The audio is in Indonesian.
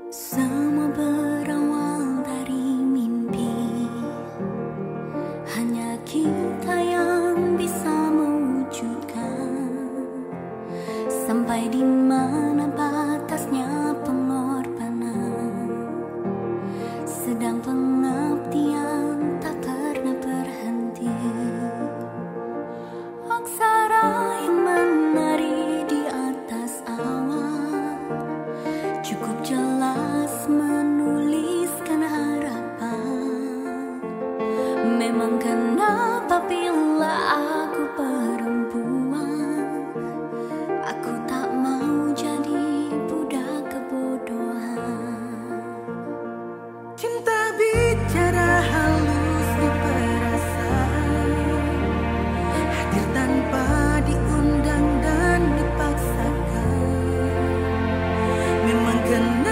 Semua berawal dari mimpi. Hanya kita yang bisa mewujudkan. Sampai di mana batasnya pengorbanan. Sedang pengabdian tak pernah berhenti. Aksara yang menari di atas awan cukup jelas menuliskan harapan. Memang kenapa bila aku perempuan, aku tak mau jadi budak kebodohan. Cinta bicara halus di perasaan, hadir tanpa diundang dan dipaksakan. Memang kenapa